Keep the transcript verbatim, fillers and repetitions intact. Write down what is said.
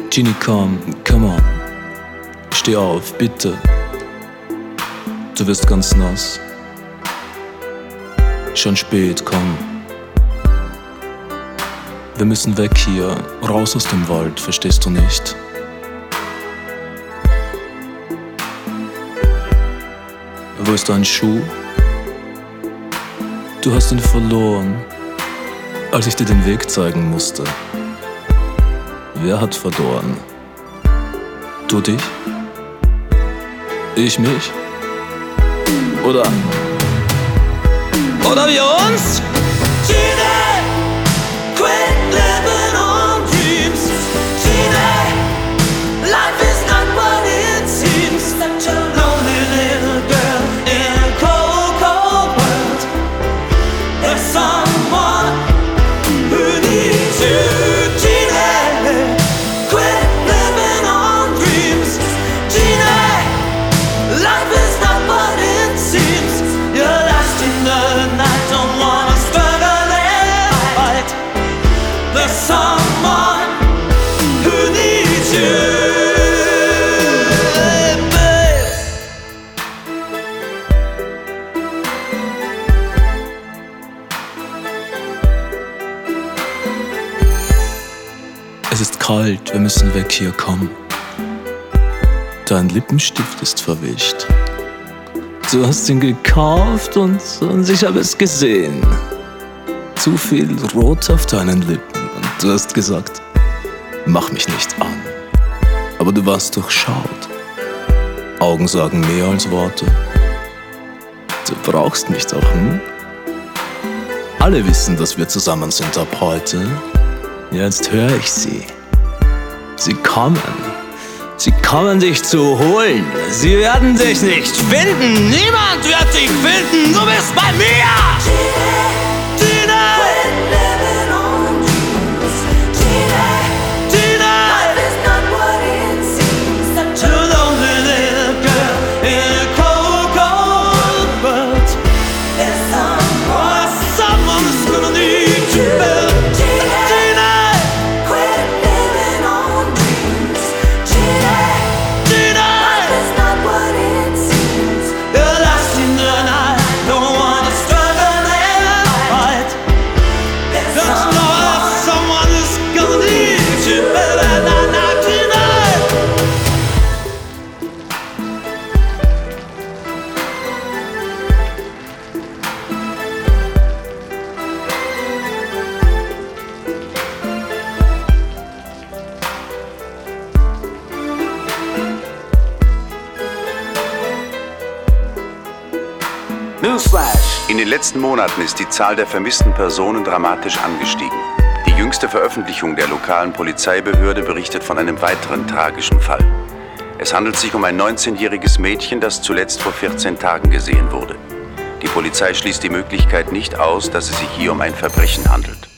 Genie, komm, come on. Steh auf, bitte. Du wirst ganz nass. Schon spät, komm. Wir müssen weg hier, raus aus dem Wald, verstehst du nicht? Wo ist dein Schuh? Du hast ihn verloren, als ich dir den Weg zeigen musste. Wer hat verloren? Du dich? Ich mich? Oder? Oder wir uns? Genie, quit living on dreams. Genie, life is not what it seems. Such a lonely little girl in a cold, cold world. There's someone who needs you. Genie, quit living on dreams. Genie, life is not what it seems. You're lost in the night, don't wanna struggle and fight. There's someone who needs you. Es ist kalt, wir müssen weg hier, komm. Dein Lippenstift ist verwischt. Du hast ihn gekauft und, und ich habe es gesehen. Zu viel Rot auf deinen Lippen und du hast gesagt, mach mich nicht an. Aber du warst durchschaut. Augen sagen mehr als Worte. Du brauchst mich doch, hm? Alle wissen, dass wir zusammen sind ab heute. Jetzt höre ich sie. Sie kommen. Sie kommen dich zu holen. Sie werden dich nicht finden. Niemand wird dich finden. Du bist bei mir. Genie, quit living on dreams. Genie, Genie, life is not what it seems. Such a lonely little girl in a cold, cold world. There's someone, someone who's gonna need you. In den letzten Monaten ist die Zahl der vermissten Personen dramatisch angestiegen. Die jüngste Veröffentlichung der lokalen Polizeibehörde berichtet von einem weiteren tragischen Fall. Es handelt sich um ein neunzehnjähriges Mädchen, das zuletzt vor vierzehn Tagen gesehen wurde. Die Polizei schließt die Möglichkeit nicht aus, dass es sich hier um ein Verbrechen handelt.